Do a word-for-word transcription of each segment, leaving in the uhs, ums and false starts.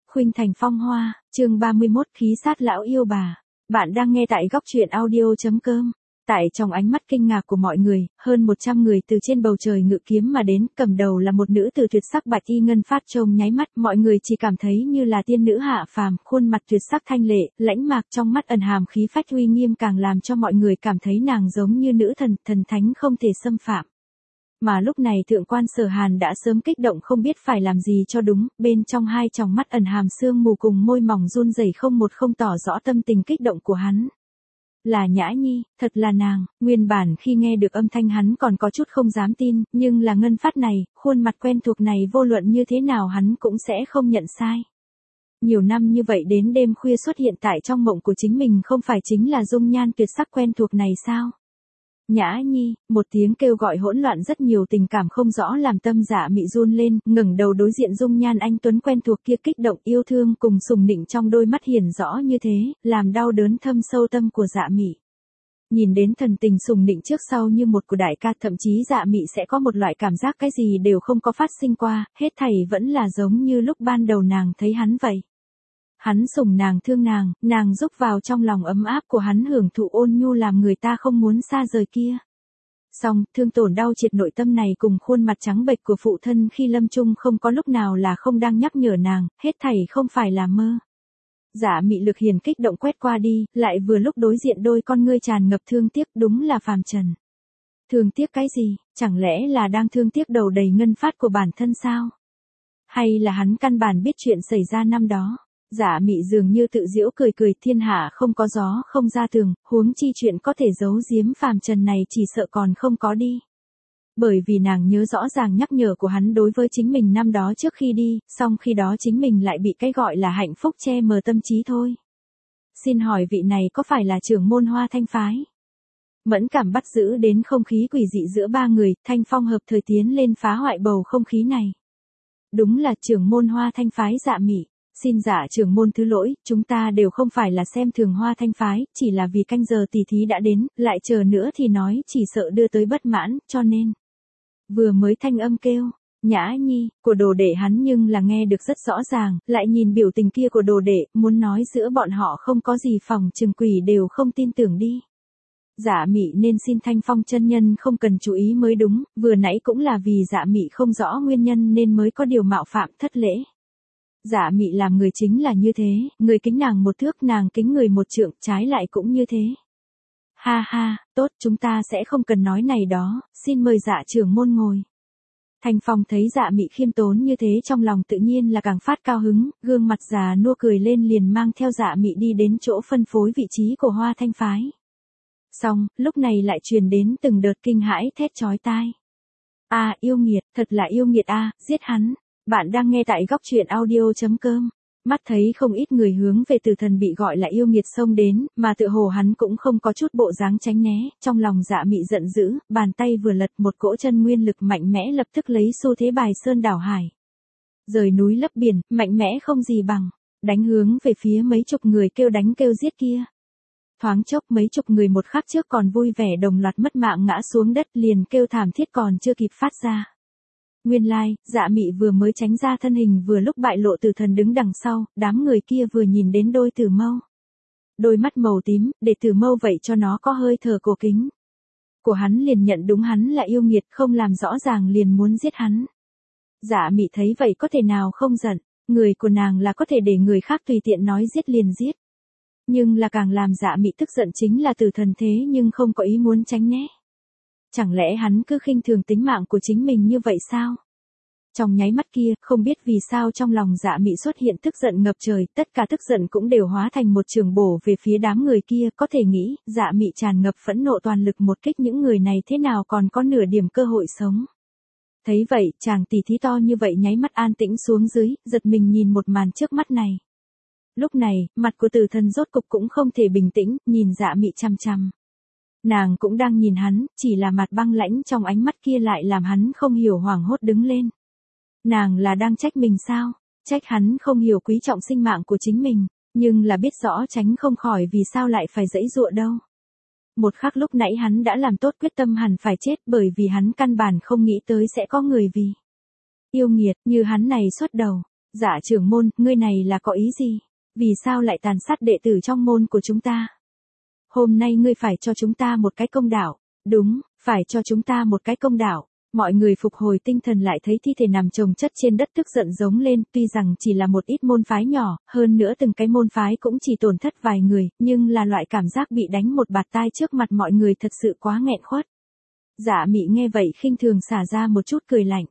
Khuynh Thành Phong Hoa, chương ba mươi mốt khí sát lão yêu bà. Bạn đang nghe tại góc truyện audio.com. Tại trong ánh mắt kinh ngạc của mọi người, hơn một trăm người từ trên bầu trời ngự kiếm mà đến, cầm đầu là một nữ tử tuyệt sắc bạch y ngân phát trông nháy mắt, mọi người chỉ cảm thấy như là tiên nữ hạ phàm, khuôn mặt tuyệt sắc thanh lệ, lãnh mạc trong mắt ẩn hàm khí phách uy nghiêm càng làm cho mọi người cảm thấy nàng giống như nữ thần, thần thánh không thể xâm phạm. Mà lúc này thượng quan Sở Hàn đã sớm kích động không biết phải làm gì cho đúng, bên trong hai tròng mắt ẩn hàm sương mù cùng môi mỏng run rẩy không một không tỏ rõ tâm tình kích động của hắn. Là Nhã Nhi, thật là nàng, nguyên bản khi nghe được âm thanh hắn còn có chút không dám tin, nhưng là ngân phát này, khuôn mặt quen thuộc này vô luận như thế nào hắn cũng sẽ không nhận sai. Nhiều năm như vậy đến đêm khuya xuất hiện tại trong mộng của chính mình không phải chính là dung nhan tuyệt sắc quen thuộc này sao? Nhã Nhi, một tiếng kêu gọi hỗn loạn rất nhiều tình cảm không rõ làm tâm Dạ Mị run lên, ngẩng đầu đối diện dung nhan anh tuấn quen thuộc kia, kích động yêu thương cùng sùng nịnh trong đôi mắt hiển rõ như thế, làm đau đớn thâm sâu tâm của Dạ Mị. Nhìn đến thần tình sùng nịnh trước sau như một của đại ca, thậm chí Dạ Mị sẽ có một loại cảm giác cái gì đều không có phát sinh qua, hết thảy vẫn là giống như lúc ban đầu nàng thấy hắn vậy. Hắn sủng nàng thương nàng, nàng giúp vào trong lòng ấm áp của hắn hưởng thụ ôn nhu làm người ta không muốn xa rời kia. Song, thương tổn đau triệt nội tâm này cùng khuôn mặt trắng bệch của phụ thân khi lâm chung không có lúc nào là không đang nhắc nhở nàng, hết thảy không phải là mơ. Dạ Mị lực hiền kích động quét qua đi, lại vừa lúc đối diện đôi con ngươi tràn ngập thương tiếc, đúng là phàm trần. Thương tiếc cái gì, chẳng lẽ là đang thương tiếc đầu đầy ngân phát của bản thân sao? Hay là hắn căn bản biết chuyện xảy ra năm đó? Dạ Mị dường như tự giễu cười cười, thiên hạ không có gió không ra tường, huống chi chuyện có thể giấu giếm phàm trần này chỉ sợ còn không có đi. Bởi vì nàng nhớ rõ ràng nhắc nhở của hắn đối với chính mình năm đó trước khi đi, song khi đó chính mình lại bị cái gọi là hạnh phúc che mờ tâm trí thôi. Xin hỏi vị này có phải là trưởng môn Hoa Thanh phái? Mẫn cảm bắt giữ đến không khí quỷ dị giữa ba người, Thanh Phong hợp thời tiến lên phá hoại bầu không khí này. Đúng là trưởng môn Hoa Thanh phái Dạ Mị. Xin dạ trưởng môn thứ lỗi, chúng ta đều không phải là xem thường Hoa Thanh phái, chỉ là vì canh giờ tỷ thí đã đến, lại chờ nữa thì nói chỉ sợ đưa tới bất mãn, cho nên. Vừa mới thanh âm kêu, Nhã Nhi, của đồ đệ hắn nhưng là nghe được rất rõ ràng, lại nhìn biểu tình kia của đồ đệ, muốn nói giữa bọn họ không có gì phòng trừng quỷ đều không tin tưởng đi. Dạ Mị nên xin Thanh Phong chân nhân không cần chú ý mới đúng, vừa nãy cũng là vì Dạ Mị không rõ nguyên nhân nên mới có điều mạo phạm thất lễ. Dạ Mị làm người chính là như thế, người kính nàng một thước nàng kính người một trượng, trái lại cũng như thế. Ha ha, tốt, chúng ta sẽ không cần nói này đó, xin mời dạ trưởng môn ngồi. Thanh Phong thấy Dạ Mị khiêm tốn như thế trong lòng tự nhiên là càng phát cao hứng, gương mặt già nua cười lên liền mang theo Dạ Mị đi đến chỗ phân phối vị trí của Hoa Thanh phái. Xong, lúc này lại truyền đến từng đợt kinh hãi thét chói tai. A yêu nghiệt, thật là yêu nghiệt a, giết hắn. Bạn đang nghe tại góc truyện audio.com. Mắt thấy không ít người hướng về Tử Thần bị gọi là yêu nghiệt xông đến, mà tựa hồ hắn cũng không có chút bộ dáng tránh né, trong lòng Dạ Mị giận dữ, bàn tay vừa lật một cỗ chân nguyên lực mạnh mẽ lập tức lấy xu thế bài sơn đảo hải. Rời núi lấp biển, mạnh mẽ không gì bằng, đánh hướng về phía mấy chục người kêu đánh kêu giết kia. Thoáng chốc mấy chục người một khắc trước còn vui vẻ đồng loạt mất mạng ngã xuống đất liền kêu thảm thiết còn chưa kịp phát ra. Nguyên lai, like, Dạ Mị vừa mới tránh ra thân hình vừa lúc bại lộ Tử Thần đứng đằng sau, đám người kia vừa nhìn đến đôi tử mâu. Đôi mắt màu tím, để tử mâu vậy cho nó có hơi thở cổ kính. Của hắn liền nhận đúng hắn là yêu nghiệt không làm rõ ràng liền muốn giết hắn. Dạ Mị thấy vậy có thể nào không giận, người của nàng là có thể để người khác tùy tiện nói giết liền giết. Nhưng là càng làm Dạ Mị tức giận chính là Tử Thần thế nhưng không có ý muốn tránh né. Chẳng lẽ hắn cứ khinh thường tính mạng của chính mình như vậy sao? Trong nháy mắt kia, không biết vì sao trong lòng Dạ Mị xuất hiện tức giận ngập trời, tất cả tức giận cũng đều hóa thành một trường bổ về phía đám người kia, có thể nghĩ, Dạ Mị tràn ngập phẫn nộ toàn lực một kích những người này thế nào còn có nửa điểm cơ hội sống. Thấy vậy, chàng tỷ thí to như vậy nháy mắt an tĩnh xuống dưới, giật mình nhìn một màn trước mắt này. Lúc này, mặt của Tử Thần rốt cục cũng không thể bình tĩnh, nhìn Dạ Mị chằm chằm. Nàng cũng đang nhìn hắn, chỉ là mặt băng lãnh trong ánh mắt kia lại làm hắn không hiểu hoảng hốt đứng lên. Nàng là đang trách mình sao? Trách hắn không hiểu quý trọng sinh mạng của chính mình, nhưng là biết rõ tránh không khỏi vì sao lại phải giãy giụa đâu. Một khắc lúc nãy hắn đã làm tốt quyết tâm hẳn phải chết bởi vì hắn căn bản không nghĩ tới sẽ có người vì yêu nghiệt như hắn này xuất đầu. Dạ trưởng môn, ngươi này là có ý gì? Vì sao lại tàn sát đệ tử trong môn của chúng ta? Hôm nay ngươi phải cho chúng ta một cái công đạo. Đúng, phải cho chúng ta một cái công đạo. Mọi người phục hồi tinh thần lại thấy thi thể nằm chồng chất trên đất tức giận giống lên, tuy rằng chỉ là một ít môn phái nhỏ, hơn nữa từng cái môn phái cũng chỉ tổn thất vài người, nhưng là loại cảm giác bị đánh một bạt tai trước mặt mọi người thật sự quá nghẹn khuất. Dạ Mị nghe vậy khinh thường xả ra một chút cười lạnh.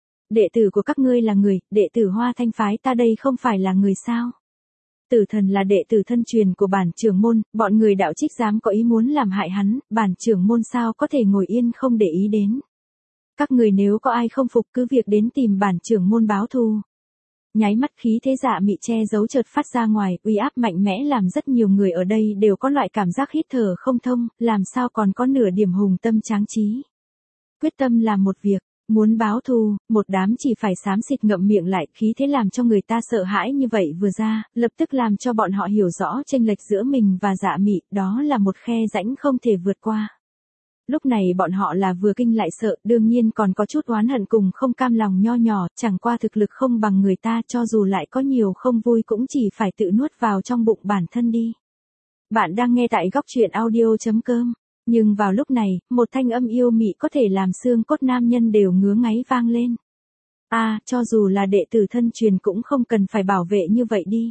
Đệ tử của các ngươi là người, đệ tử Hoa Thanh phái ta đây không phải là người sao? Tử thần là đệ tử thân truyền của bản trưởng môn, bọn người đạo trích dám có ý muốn làm hại hắn, bản trưởng môn sao có thể ngồi yên không để ý đến. Các người nếu có ai không phục cứ việc đến tìm bản trưởng môn báo thù. Nháy mắt khí thế Dạ Mị che giấu chợt phát ra ngoài, uy áp mạnh mẽ làm rất nhiều người ở đây đều có loại cảm giác hít thở không thông, làm sao còn có nửa điểm hùng tâm tráng trí. Quyết tâm làm một việc, muốn báo thù, một đám chỉ phải xám xịt ngậm miệng lại, khí thế làm cho người ta sợ hãi như vậy vừa ra, lập tức làm cho bọn họ hiểu rõ chênh lệch giữa mình và Dạ Mị, đó là một khe rãnh không thể vượt qua. Lúc này bọn họ là vừa kinh lại sợ, đương nhiên còn có chút oán hận cùng không cam lòng nho nhỏ, chẳng qua thực lực không bằng người ta, cho dù lại có nhiều không vui cũng chỉ phải tự nuốt vào trong bụng bản thân đi. Bạn đang nghe tại góc truyện audio chấm com. Nhưng vào lúc này, một thanh âm yêu mị có thể làm xương cốt nam nhân đều ngứa ngáy vang lên. A, à, cho dù là đệ tử thân truyền cũng không cần phải bảo vệ như vậy đi.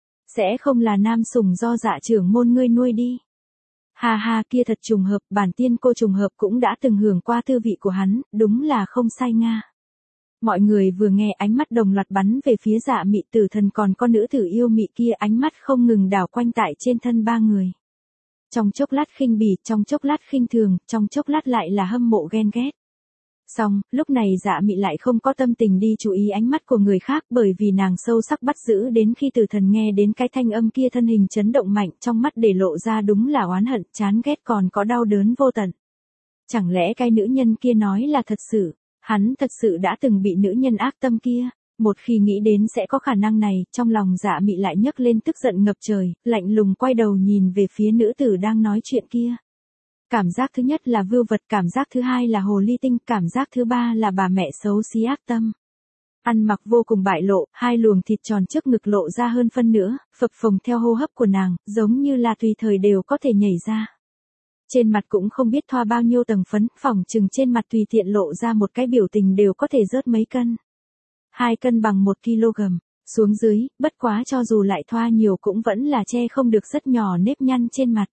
Sẽ không là nam sủng do Dạ trưởng môn ngươi nuôi đi. Ha ha, kia thật trùng hợp, bản tiên cô trùng hợp cũng đã từng hưởng qua thư vị của hắn, đúng là không sai nga. Mọi người vừa nghe ánh mắt đồng loạt bắn về phía Dạ Mị tử thần còn con nữ tử yêu mị kia, ánh mắt không ngừng đảo quanh tại trên thân ba người. Trong chốc lát khinh bỉ, trong chốc lát khinh thường, trong chốc lát lại là hâm mộ ghen ghét. Xong, lúc này Dạ Mị lại không có tâm tình đi chú ý ánh mắt của người khác, bởi vì nàng sâu sắc bắt giữ đến khi tử thần nghe đến cái thanh âm kia thân hình chấn động mạnh, trong mắt để lộ ra đúng là oán hận, chán ghét còn có đau đớn vô tận. Chẳng lẽ cái nữ nhân kia nói là thật sự, hắn thật sự đã từng bị nữ nhân ác tâm kia. Một khi nghĩ đến sẽ có khả năng này, trong lòng Dạ Mị lại nhấc lên tức giận ngập trời, lạnh lùng quay đầu nhìn về phía nữ tử đang nói chuyện kia. Cảm giác thứ nhất là vưu vật, cảm giác thứ hai là hồ ly tinh, cảm giác thứ ba là bà mẹ xấu xí ác tâm. Ăn mặc vô cùng bại lộ, hai luồng thịt tròn trước ngực lộ ra hơn phân nữa, phập phồng theo hô hấp của nàng, giống như là tùy thời đều có thể nhảy ra. Trên mặt cũng không biết thoa bao nhiêu tầng phấn, phỏng chừng trên mặt tùy tiện lộ ra một cái biểu tình đều có thể rớt mấy cân. Hai cân bằng một ki lô gam, xuống dưới, bất quá cho dù lại thoa nhiều cũng vẫn là che không được rất nhỏ nếp nhăn trên mặt.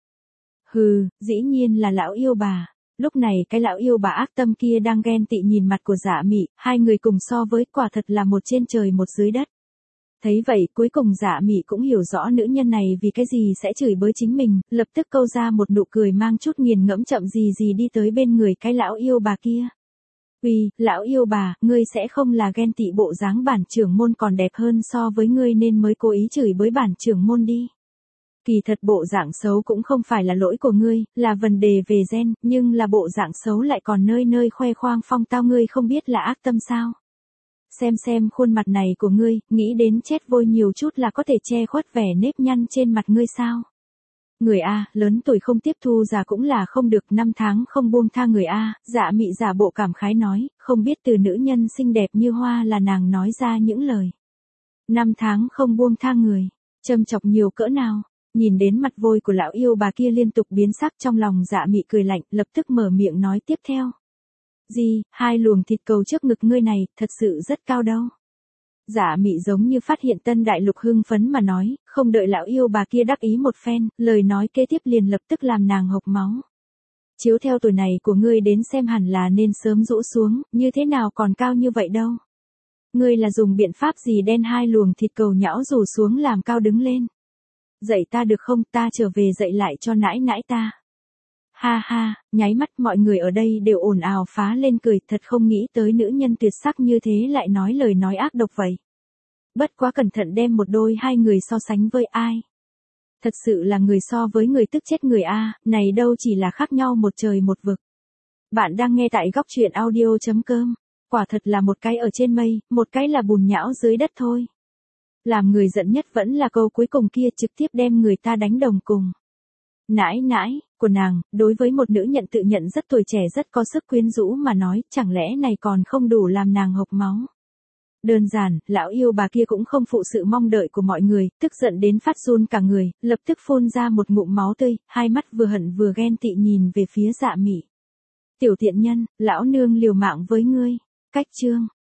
Hừ, dĩ nhiên là lão yêu bà. Lúc này cái lão yêu bà ác tâm kia đang ghen tị nhìn mặt của Dạ Mị, hai người cùng so với quả thật là một trên trời một dưới đất. Thấy vậy cuối cùng Dạ Mị cũng hiểu rõ nữ nhân này vì cái gì sẽ chửi bới chính mình, lập tức câu ra một nụ cười mang chút nghiền ngẫm chậm gì gì đi tới bên người cái lão yêu bà kia. Uy, lão yêu bà, ngươi sẽ không là ghen tị bộ dáng bản trưởng môn còn đẹp hơn so với ngươi nên mới cố ý chửi bới bản trưởng môn đi. Kỳ thật bộ dạng xấu cũng không phải là lỗi của ngươi, là vấn đề về gen, nhưng là bộ dạng xấu lại còn nơi nơi khoe khoang phong tao, ngươi không biết là ác tâm sao? Xem xem khuôn mặt này của ngươi, nghĩ đến chết vôi nhiều chút là có thể che khuất vẻ nếp nhăn trên mặt ngươi sao? Người A, lớn tuổi không tiếp thu già cũng là không được, năm tháng không buông tha người A, Dạ Mị giả bộ cảm khái nói, không biết từ nữ nhân xinh đẹp như hoa là nàng nói ra những lời. Năm tháng không buông tha người, châm chọc nhiều cỡ nào, nhìn đến mặt vôi của lão yêu bà kia liên tục biến sắc trong lòng Dạ Mị cười lạnh, lập tức mở miệng nói tiếp theo. Gì, hai luồng thịt cầu trước ngực ngươi này, thật sự rất cao đâu. Dạ Mị giống như phát hiện tân đại lục hưng phấn mà nói, không đợi lão yêu bà kia đắc ý một phen, lời nói kế tiếp liền lập tức làm nàng hộc máu. Chiếu theo tuổi này của ngươi đến xem hẳn là nên sớm rũ xuống, như thế nào còn cao như vậy đâu. Ngươi là dùng biện pháp gì đen hai luồng thịt cầu nhão rủ xuống làm cao đứng lên. Dạy ta được không, ta trở về dạy lại cho nãi nãi ta. Ha ha, nháy mắt mọi người ở đây đều ồn ào phá lên cười, thật không nghĩ tới nữ nhân tuyệt sắc như thế lại nói lời nói ác độc vậy. Bất quá cẩn thận đem một đôi hai người so sánh với ai. Thật sự là người so với người tức chết người A, này đâu chỉ là khác nhau một trời một vực. Bạn đang nghe tại góc truyện audio chấm com, quả thật là một cái ở trên mây, một cái là bùn nhão dưới đất thôi. Làm người giận nhất vẫn là câu cuối cùng kia, trực tiếp đem người ta đánh đồng cùng. Nãi nãi, của nàng, đối với một nữ nhận tự nhận rất tuổi trẻ rất có sức quyến rũ mà nói, chẳng lẽ này còn không đủ làm nàng hộc máu. Đơn giản, lão yêu bà kia cũng không phụ sự mong đợi của mọi người, tức giận đến phát run cả người, lập tức phun ra một ngụm máu tươi, hai mắt vừa hận vừa ghen tị nhìn về phía Dạ Mị. Tiểu tiện nhân, lão nương liều mạng với ngươi. Cách chương